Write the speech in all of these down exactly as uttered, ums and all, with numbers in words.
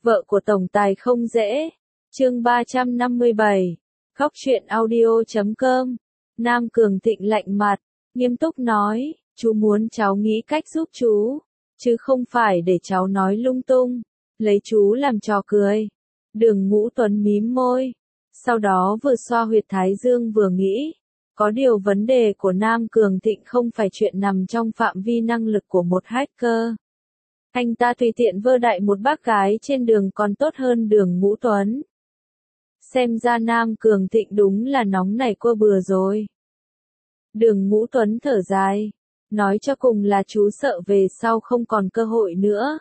Vợ của tổng tài không dễ. Chương ba trăm năm mươi bảy. Khóc chuyện audio chấm com. Nam Cường Thịnh lạnh mặt, nghiêm túc nói, chú muốn cháu nghĩ cách giúp chú, chứ không phải để cháu nói lung tung, lấy chú làm trò cười. Đường Ngũ Tuấn mím môi, sau đó vừa xoa huyệt thái dương vừa nghĩ, có điều vấn đề của Nam Cường Thịnh không phải chuyện nằm trong phạm vi năng lực của một hacker. Anh ta tùy tiện vơ đại một bác gái trên đường còn tốt hơn Đường Ngũ Tuấn. Xem ra Nam Cường Thịnh đúng là nóng nảy cua bừa rồi. Đường Ngũ Tuấn thở dài, nói cho cùng là chú sợ về sau không còn cơ hội nữa.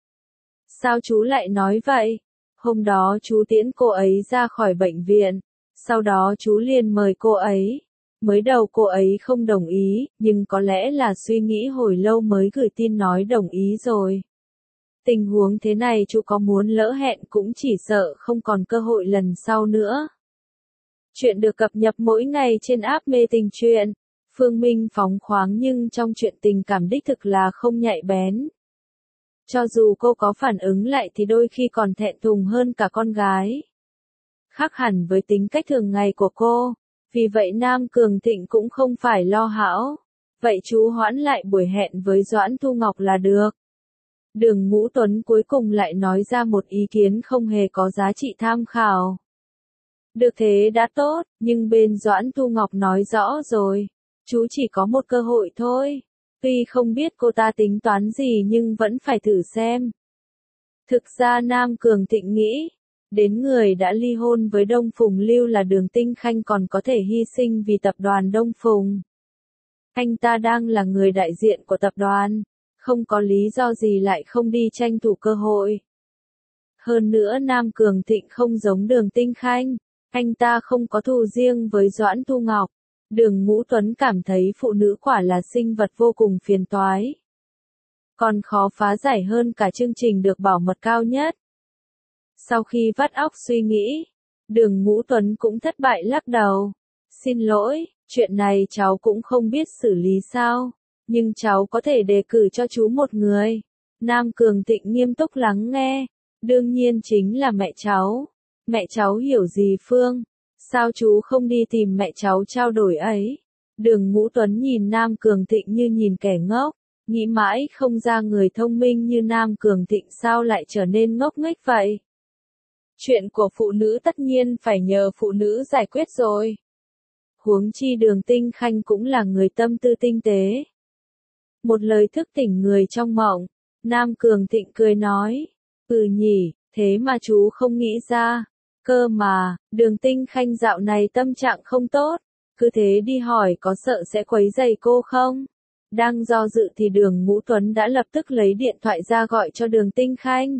Sao chú lại nói vậy? Hôm đó chú tiễn cô ấy ra khỏi bệnh viện, sau đó chú liền mời cô ấy. Mới đầu cô ấy không đồng ý, nhưng có lẽ là suy nghĩ hồi lâu mới gửi tin nói đồng ý rồi. Tình huống thế này chú có muốn lỡ hẹn cũng chỉ sợ không còn cơ hội lần sau nữa. Chuyện được cập nhật mỗi ngày trên app Mê Tình Truyện. Phương Minh phóng khoáng nhưng trong chuyện tình cảm đích thực là không nhạy bén. Cho dù cô có phản ứng lại thì đôi khi còn thẹn thùng hơn cả con gái. Khác hẳn với tính cách thường ngày của cô, vì vậy Nam Cường Thịnh cũng không phải lo hão. Vậy chú hoãn lại buổi hẹn với Doãn Thu Ngọc là được. Đường Ngũ Tuấn cuối cùng lại nói ra một ý kiến không hề có giá trị tham khảo. Được thế đã tốt, nhưng bên Doãn Thu Ngọc nói rõ rồi, chú chỉ có một cơ hội thôi. Tuy không biết cô ta tính toán gì nhưng vẫn phải thử xem. Thực ra Nam Cường Thịnh nghĩ, đến người đã ly hôn với Đông Phùng Lưu là Đường Tinh Khanh còn có thể hy sinh vì tập đoàn Đông Phùng. Anh ta đang là người đại diện của tập đoàn, không có lý do gì lại không đi tranh thủ cơ hội. Hơn nữa Nam Cường Thịnh không giống Đường Tinh Khanh, anh ta không có thù riêng với Doãn Thu Ngọc. Đường Ngũ Tuấn cảm thấy phụ nữ quả là sinh vật vô cùng phiền toái. Còn khó phá giải hơn cả chương trình được bảo mật cao nhất. Sau khi vắt óc suy nghĩ, Đường Ngũ Tuấn cũng thất bại lắc đầu. Xin lỗi, chuyện này cháu cũng không biết xử lý sao, nhưng cháu có thể đề cử cho chú một người. Nam Cường Thịnh nghiêm túc lắng nghe, đương nhiên chính là mẹ cháu. Mẹ cháu hiểu gì Phương? Sao chú không đi tìm mẹ cháu trao đổi ấy? Đường Ngũ Tuấn nhìn Nam Cường Thịnh như nhìn kẻ ngốc, nghĩ mãi không ra người thông minh như Nam Cường Thịnh sao lại trở nên ngốc nghếch vậy. Chuyện của phụ nữ tất nhiên phải nhờ phụ nữ giải quyết rồi. Huống chi Đường Tinh Khanh cũng là người tâm tư tinh tế. Một lời thức tỉnh người trong mộng, Nam Cường Thịnh cười nói, ừ nhỉ, thế mà chú không nghĩ ra. Cơ mà, Đường Tinh Khanh dạo này tâm trạng không tốt, cứ thế đi hỏi có sợ sẽ quấy rầy cô không? Đang do dự thì Đường Ngũ Tuấn đã lập tức lấy điện thoại ra gọi cho Đường Tinh Khanh.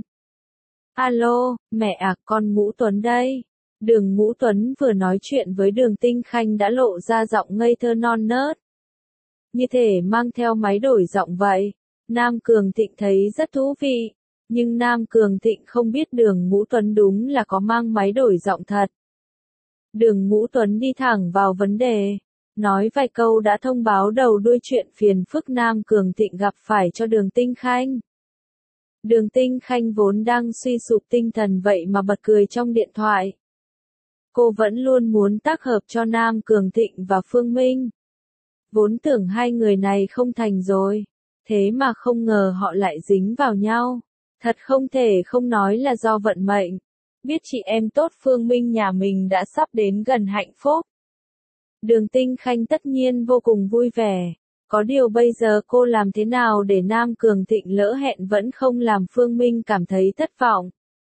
Alo, mẹ à, con Ngũ Tuấn đây. Đường Ngũ Tuấn vừa nói chuyện với Đường Tinh Khanh đã lộ ra giọng ngây thơ non nớt. Như thể mang theo máy đổi giọng vậy. Nam Cường Thịnh thấy rất thú vị. Nhưng Nam Cường Thịnh không biết Đường Ngũ Tuấn đúng là có mang máy đổi giọng thật. Đường Ngũ Tuấn đi thẳng vào vấn đề, nói vài câu đã thông báo đầu đuôi chuyện phiền phức Nam Cường Thịnh gặp phải cho Đường Tinh Khanh. Đường Tinh Khanh vốn đang suy sụp tinh thần vậy mà bật cười trong điện thoại. Cô vẫn luôn muốn tác hợp cho Nam Cường Thịnh và Phương Minh. Vốn tưởng hai người này không thành rồi, thế mà không ngờ họ lại dính vào nhau. Thật không thể không nói là do vận mệnh. Biết chị em tốt Phương Minh nhà mình đã sắp đến gần hạnh phúc. Đường Tinh Khanh tất nhiên vô cùng vui vẻ. Có điều bây giờ cô làm thế nào để Nam Cường Thịnh lỡ hẹn vẫn không làm Phương Minh cảm thấy thất vọng.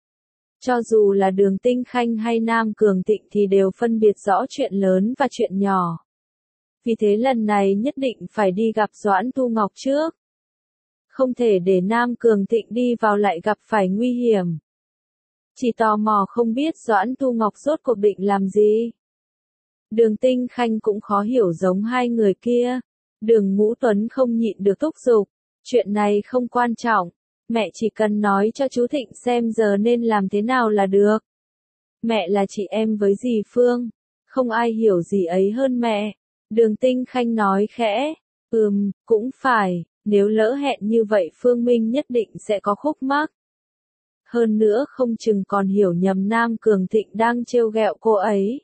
Cho dù là Đường Tinh Khanh hay Nam Cường Thịnh thì đều phân biệt rõ chuyện lớn và chuyện nhỏ. Vì thế lần này nhất định phải đi gặp Doãn Thu Ngọc trước. Không thể để Nam Cường Thịnh đi vào lại gặp phải nguy hiểm. Chỉ tò mò không biết Doãn Thu Ngọc rốt cuộc định làm gì. Đường Tinh Khanh cũng khó hiểu giống hai người kia. Đường Ngũ Tuấn không nhịn được thúc giục. Chuyện này không quan trọng. Mẹ chỉ cần nói cho chú Thịnh xem giờ nên làm thế nào là được. Mẹ là chị em với dì Phương. Không ai hiểu gì ấy hơn mẹ. Đường Tinh Khanh nói khẽ. Ừm, cũng phải. Nếu lỡ hẹn như vậy Phương Minh nhất định sẽ có khúc mắc. hơn nữa không chừng còn hiểu nhầm Nam Cường Thịnh đang trêu ghẹo cô ấy.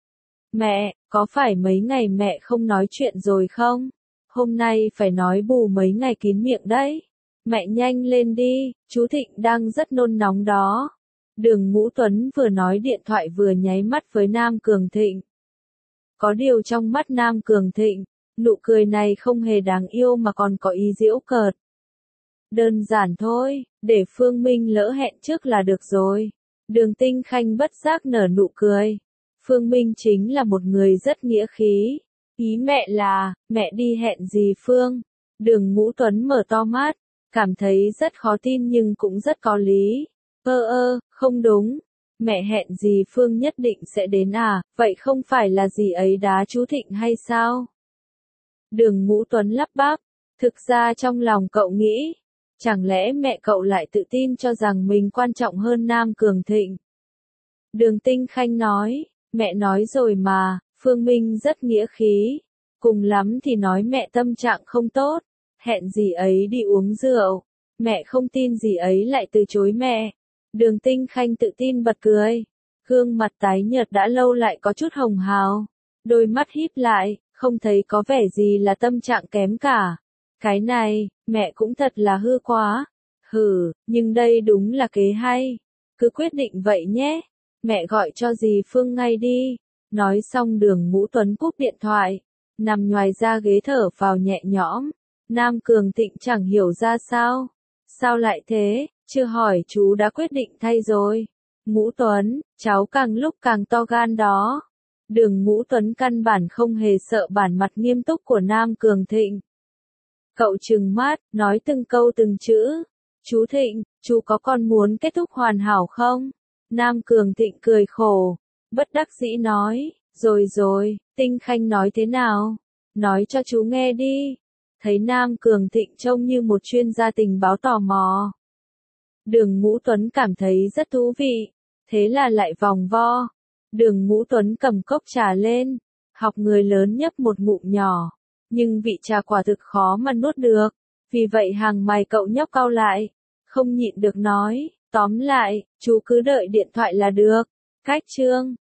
Mẹ, có phải mấy ngày mẹ không nói chuyện rồi không? Hôm nay phải nói bù mấy ngày kín miệng đấy. Mẹ nhanh lên đi, chú Thịnh đang rất nôn nóng đó. Đường Ngũ Tuấn vừa nói điện thoại vừa nháy mắt với Nam Cường Thịnh. Có điều trong mắt Nam Cường Thịnh, nụ cười này không hề đáng yêu mà còn có ý giễu cợt. Đơn giản thôi, để Phương Minh lỡ hẹn trước là được rồi. Đường Tinh Khanh bất giác nở nụ cười. Phương Minh chính là một người rất nghĩa khí. Ý mẹ là, mẹ đi hẹn gì Phương? Đường Ngũ Tuấn mở to mắt, cảm thấy rất khó tin nhưng cũng rất có lý. Ơ ơ, không đúng. Mẹ hẹn gì Phương nhất định sẽ đến à, vậy không phải là gì ấy đá chú Thịnh hay sao? Đường Ngũ Tuấn lắp bắp, thực ra trong lòng cậu nghĩ, chẳng lẽ mẹ cậu lại tự tin cho rằng mình quan trọng hơn Nam Cường Thịnh? Đường Tinh Khanh nói, mẹ nói rồi mà, Phương Minh rất nghĩa khí, cùng lắm thì nói mẹ tâm trạng không tốt, hẹn gì ấy đi uống rượu, mẹ không tin gì ấy lại từ chối mẹ. Đường Tinh Khanh tự tin bật cười, gương mặt tái nhợt đã lâu lại có chút hồng hào, đôi mắt híp lại, không thấy có vẻ gì là tâm trạng kém cả. Cái này, mẹ cũng thật là hư quá. Hừ, nhưng đây đúng là kế hay. Cứ quyết định vậy nhé. Mẹ gọi cho dì Phương ngay đi. Nói xong Đường Ngũ Tuấn cúp điện thoại, nằm nhoài ra ghế thở vào nhẹ nhõm. Nam Cường Thịnh chẳng hiểu ra sao. Sao lại thế, chưa hỏi chú đã quyết định thay rồi. Ngũ Tuấn, cháu càng lúc càng to gan đó. Đường Ngũ Tuấn căn bản không hề sợ bản mặt nghiêm túc của Nam Cường Thịnh. Cậu trừng mắt, nói từng câu từng chữ. Chú Thịnh, chú có con muốn kết thúc hoàn hảo không? Nam Cường Thịnh cười khổ, bất đắc dĩ nói, rồi rồi, Tinh Khanh nói thế nào? Nói cho chú nghe đi. Thấy Nam Cường Thịnh trông như một chuyên gia tình báo tò mò. Đường Ngũ Tuấn cảm thấy rất thú vị, thế là lại vòng vo. Đường Ngũ Tuấn cầm cốc trà lên, học người lớn nhấp một ngụm nhỏ, nhưng vị trà quả thực khó mà nuốt được, vì vậy hàng mày cậu nhóc cau lại, không nhịn được nói, tóm lại, chú cứ đợi điện thoại là được. Cách chương